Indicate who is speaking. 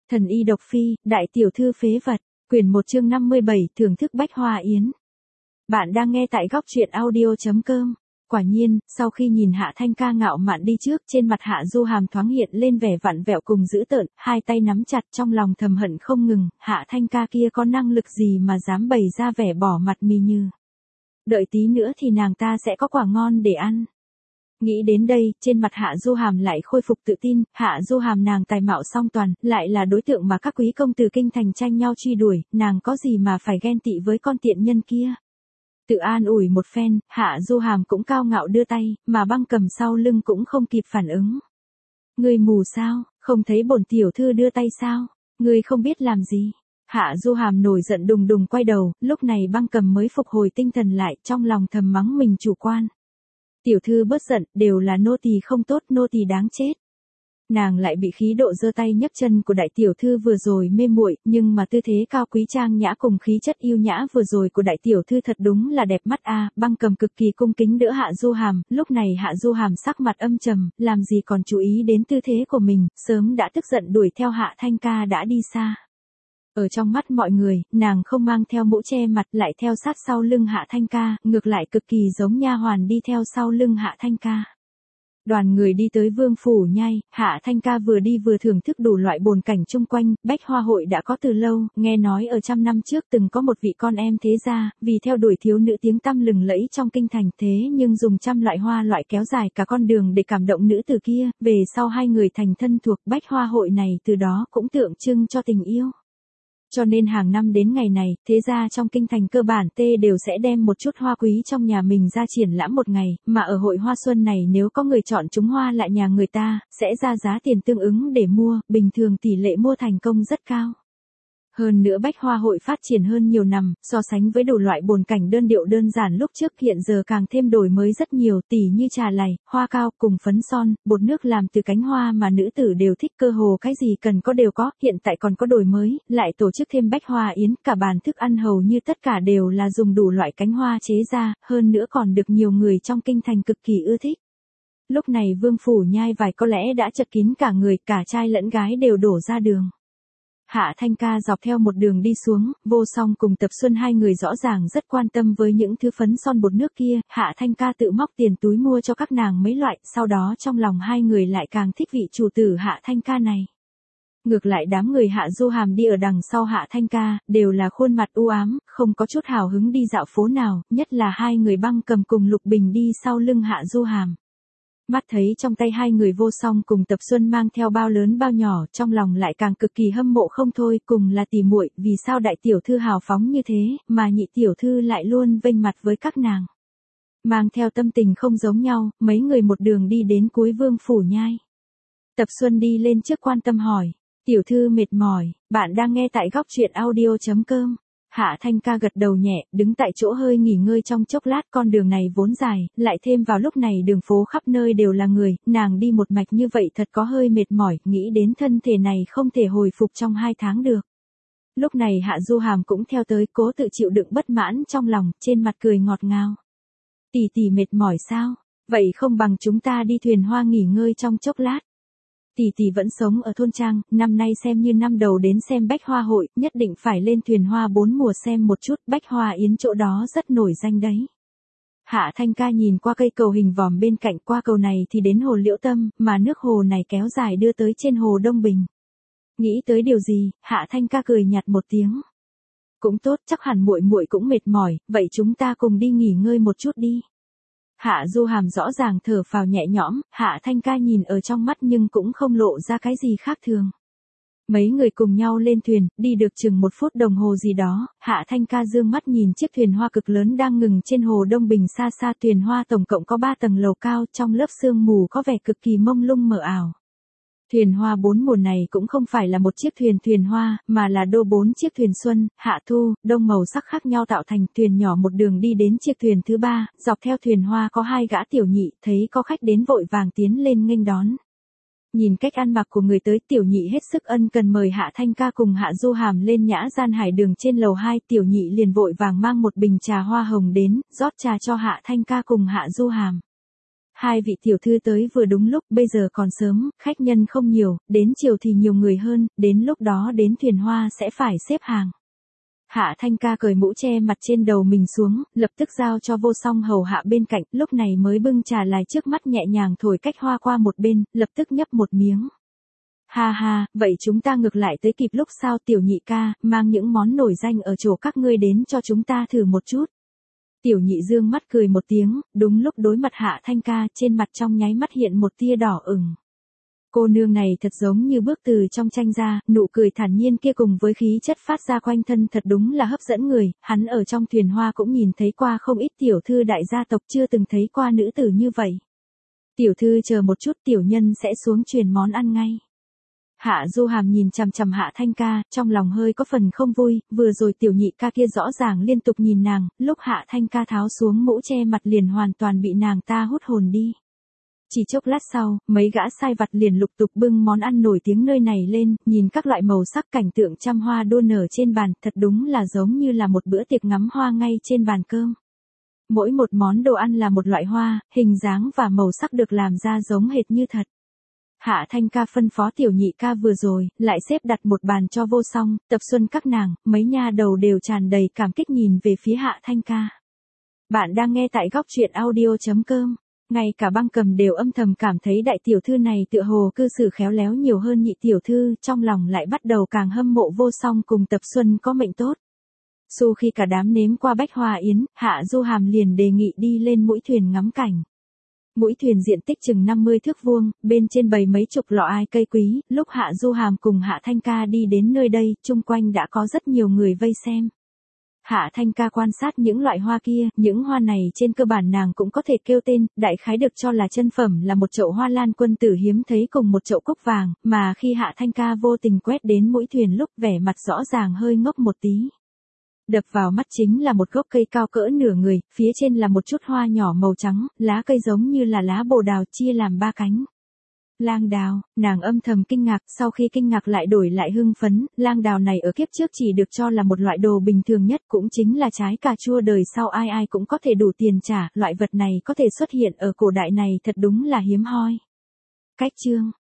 Speaker 1: Thần y độc phi, đại tiểu thư phế vật, quyển 1 chương 57, thưởng thức bách hoa yến. Bạn đang nghe tại góc truyện audio.com. Quả nhiên, sau khi nhìn Hạ Thanh Ca ngạo mạn đi trước, trên mặt Hạ Du Hàm thoáng hiện lên vẻ vặn vẹo cùng dữ tợn, hai tay nắm chặt trong lòng thầm hận không ngừng, Hạ Thanh Ca kia có năng lực gì mà dám bày ra vẻ bỏ mặt mì như. Đợi tí nữa thì nàng ta sẽ có quả ngon để ăn. Nghĩ đến đây, trên mặt Hạ Du Hàm lại khôi phục tự tin, Hạ Du Hàm nàng tài mạo song toàn, lại là đối tượng mà các quý công từ kinh thành tranh nhau truy đuổi, nàng có gì mà phải ghen tị với con tiện nhân kia. Tự an ủi một phen, Hạ Du Hàm cũng cao ngạo đưa tay, mà Băng Cầm sau lưng cũng không kịp phản ứng. Ngươi mù sao, không thấy bổn tiểu thư đưa tay sao, ngươi không biết làm gì. Hạ Du Hàm nổi giận đùng đùng quay đầu, lúc này Băng Cầm mới phục hồi tinh thần lại, trong lòng thầm mắng mình chủ quan. Tiểu thư bớt giận, đều là nô tỳ không tốt, nô tỳ đáng chết. Nàng lại bị khí độ giơ tay nhấc chân của đại tiểu thư vừa rồi mê muội, nhưng mà tư thế cao quý trang nhã cùng khí chất yêu nhã vừa rồi của đại tiểu thư thật đúng là đẹp mắt a. Băng Cầm cực kỳ cung kính đỡ Hạ Du Hàm, lúc này Hạ Du Hàm sắc mặt âm trầm, làm gì còn chú ý đến tư thế của mình, sớm đã tức giận đuổi theo Hạ Thanh Ca đã đi xa. Ở trong mắt mọi người, nàng không mang theo mũ che mặt, lại theo sát sau lưng Hạ Thanh Ca, ngược lại cực kỳ giống nha hoàn đi theo sau lưng Hạ Thanh Ca. Đoàn người đi tới Vương Phủ Nhai, Hạ Thanh Ca vừa đi vừa thưởng thức đủ loại bồn cảnh chung quanh, bách hoa hội đã có từ lâu, nghe nói ở trăm năm trước từng có một vị con em thế gia, vì theo đuổi thiếu nữ tiếng tăm lừng lẫy trong kinh thành thế nhưng dùng trăm loại hoa loại kéo dài cả con đường để cảm động nữ tử kia, về sau hai người thành thân thuộc bách hoa hội này từ đó cũng tượng trưng cho tình yêu. Cho nên hàng năm đến ngày này, thế gia trong kinh thành cơ bản đều sẽ đem một chút hoa quý trong nhà mình ra triển lãm một ngày, mà ở hội hoa xuân này nếu có người chọn trúng hoa lại nhà người ta, sẽ ra giá tiền tương ứng để mua, bình thường tỷ lệ mua thành công rất cao. Hơn nữa bách hoa hội phát triển hơn nhiều năm, so sánh với đủ loại bồn cảnh đơn điệu đơn giản lúc trước hiện giờ càng thêm đổi mới rất nhiều, tỉ như trà lày, hoa cao cùng phấn son, bột nước làm từ cánh hoa mà nữ tử đều thích, cơ hồ cái gì cần có đều có, hiện tại còn có đổi mới, lại tổ chức thêm bách hoa yến, cả bàn thức ăn hầu như tất cả đều là dùng đủ loại cánh hoa chế ra, hơn nữa còn được nhiều người trong kinh thành cực kỳ ưa thích. Lúc này Vương Phủ Nhai vải có lẽ đã chật kín cả người, cả trai lẫn gái đều đổ ra đường. Hạ Thanh Ca dọc theo một đường đi xuống, Vô Song cùng Tập Xuân hai người rõ ràng rất quan tâm với những thứ phấn son bột nước kia, Hạ Thanh Ca tự móc tiền túi mua cho các nàng mấy loại, sau đó trong lòng hai người lại càng thích vị chủ tử Hạ Thanh Ca này. Ngược lại đám người Hạ Du Hàm đi ở đằng sau Hạ Thanh Ca, đều là khuôn mặt u ám, không có chút hào hứng đi dạo phố nào, nhất là hai người Băng Cầm cùng Lục Bình đi sau lưng Hạ Du Hàm. Mắt thấy trong tay hai người Vô Song cùng Tập Xuân mang theo bao lớn bao nhỏ, trong lòng lại càng cực kỳ hâm mộ không thôi, cùng là tỉ muội, vì sao đại tiểu thư hào phóng như thế, mà nhị tiểu thư lại luôn vênh mặt với các nàng. Mang theo tâm tình không giống nhau, mấy người một đường đi đến cuối Vương Phủ Nhai. Tập Xuân đi lên trước quan tâm hỏi, tiểu thư mệt mỏi, bạn đang nghe tại góc truyện audio.com. Hạ Thanh Ca gật đầu nhẹ, đứng tại chỗ hơi nghỉ ngơi trong chốc lát, con đường này vốn dài, lại thêm vào lúc này đường phố khắp nơi đều là người, nàng đi một mạch như vậy thật có hơi mệt mỏi, nghĩ đến thân thể này không thể hồi phục trong 2 tháng được. Lúc này Hạ Du Hàm cũng theo tới, cố tự chịu đựng bất mãn trong lòng, trên mặt cười ngọt ngào. Tỷ tỷ mệt mỏi sao? Vậy không bằng chúng ta đi thuyền hoa nghỉ ngơi trong chốc lát. Tỷ tỷ vẫn sống ở thôn trang, năm nay xem như năm đầu đến xem bách hoa hội, nhất định phải lên thuyền hoa 4 mùa xem một chút, bách hoa yến chỗ đó rất nổi danh đấy. Hạ Thanh Ca nhìn qua cây cầu hình vòm bên cạnh, qua cầu này thì đến hồ Liễu Tâm, mà nước hồ này kéo dài đưa tới trên hồ Đông Bình. Nghĩ tới điều gì, Hạ Thanh Ca cười nhạt một tiếng. Cũng tốt, chắc hẳn muội muội cũng mệt mỏi, vậy chúng ta cùng đi nghỉ ngơi một chút đi. Hạ Du Hàm rõ ràng thở phào nhẹ nhõm, Hạ Thanh Ca nhìn ở trong mắt nhưng cũng không lộ ra cái gì khác thường. Mấy người cùng nhau lên thuyền, đi được chừng 1 phút đồng hồ gì đó, Hạ Thanh Ca dương mắt nhìn chiếc thuyền hoa cực lớn đang ngừng trên hồ Đông Bình xa xa. Thuyền hoa tổng cộng có 3 tầng lầu cao, trong lớp sương mù có vẻ cực kỳ mông lung mờ ảo. Thuyền hoa 4 mùa này cũng không phải là một chiếc thuyền hoa, mà là đô 4 chiếc thuyền xuân, hạ thu, đông màu sắc khác nhau tạo thành. Thuyền nhỏ một đường đi đến chiếc thuyền thứ 3, dọc theo thuyền hoa có 2 gã tiểu nhị, thấy có khách đến vội vàng tiến lên nghênh đón. Nhìn cách ăn mặc của người tới, tiểu nhị hết sức ân cần mời Hạ Thanh Ca cùng Hạ Du Hàm lên nhã gian hải đường trên lầu 2, tiểu nhị liền vội vàng mang một bình trà hoa hồng đến, rót trà cho Hạ Thanh Ca cùng Hạ Du Hàm. Hai vị tiểu thư tới vừa đúng lúc, bây giờ còn sớm, khách nhân không nhiều, đến chiều thì nhiều người hơn, đến lúc đó đến thuyền hoa sẽ phải xếp hàng. Hạ Thanh Ca cởi mũ che mặt trên đầu mình xuống, lập tức giao cho Vô Song hầu hạ bên cạnh, lúc này mới bưng trà lại trước mắt nhẹ nhàng thổi cách hoa qua một bên, lập tức nhấp một miếng. Ha ha, vậy chúng ta ngược lại tới kịp lúc sao tiểu nhị ca, mang những món nổi danh ở chỗ các ngươi đến cho chúng ta thử một chút. Tiểu nhị dương mắt cười một tiếng, đúng lúc đối mặt Hạ Thanh Ca, trên mặt trong nháy mắt hiện một tia đỏ ửng. Cô nương này thật giống như bước từ trong tranh ra, nụ cười thản nhiên kia cùng với khí chất phát ra quanh thân thật đúng là hấp dẫn người, hắn ở trong thuyền hoa cũng nhìn thấy qua không ít tiểu thư đại gia tộc chưa từng thấy qua nữ tử như vậy. Tiểu thư chờ một chút, tiểu nhân sẽ xuống truyền món ăn ngay. Hạ Du Hàm nhìn chằm chằm Hạ Thanh Ca, trong lòng hơi có phần không vui, vừa rồi tiểu nhị ca kia rõ ràng liên tục nhìn nàng, lúc Hạ Thanh Ca tháo xuống mũ che mặt liền hoàn toàn bị nàng ta hút hồn đi. Chỉ chốc lát sau, mấy gã sai vặt liền lục tục bưng món ăn nổi tiếng nơi này lên, nhìn các loại màu sắc cảnh tượng trăm hoa đua nở trên bàn, thật đúng là giống như là một bữa tiệc ngắm hoa ngay trên bàn cơm. Mỗi một món đồ ăn là một loại hoa, hình dáng và màu sắc được làm ra giống hệt như thật. Hạ Thanh Ca phân phó tiểu nhị ca vừa rồi, lại xếp đặt một bàn cho Vô Song, Tập Xuân các nàng, mấy nha đầu đều tràn đầy cảm kích nhìn về phía Hạ Thanh Ca. Bạn đang nghe tại góc truyện audio.com. Ngay cả Băng Cầm đều âm thầm cảm thấy đại tiểu thư này tựa hồ cư xử khéo léo nhiều hơn nhị tiểu thư, trong lòng lại bắt đầu càng hâm mộ Vô Song cùng Tập Xuân có mệnh tốt. Sau khi cả đám nếm qua Bách Hoa Yến, Hạ Du Hàm liền đề nghị đi lên mũi thuyền ngắm cảnh. Mũi thuyền diện tích chừng 50 thước vuông, bên trên bày mấy chục lọ ai cây quý, lúc Hạ Du Hàm cùng Hạ Thanh Ca đi đến nơi đây, chung quanh đã có rất nhiều người vây xem. Hạ Thanh Ca quan sát những loại hoa kia, những hoa này trên cơ bản nàng cũng có thể kêu tên, đại khái được cho là chân phẩm là một chậu hoa lan quân tử hiếm thấy cùng một chậu cúc vàng, mà khi Hạ Thanh Ca vô tình quét đến mũi thuyền lúc vẻ mặt rõ ràng hơi ngốc một tí. Đập vào mắt chính là một gốc cây cao cỡ nửa người, phía trên là một chút hoa nhỏ màu trắng, lá cây giống như là lá bồ đào chia làm ba cánh. Lang đào, nàng âm thầm kinh ngạc, sau khi kinh ngạc lại đổi lại hưng phấn, lang đào này ở kiếp trước chỉ được cho là một loại đồ bình thường nhất, cũng chính là trái cà chua đời sau ai ai cũng có thể đủ tiền trả, loại vật này có thể xuất hiện ở cổ đại này thật đúng là hiếm hoi. Cách chương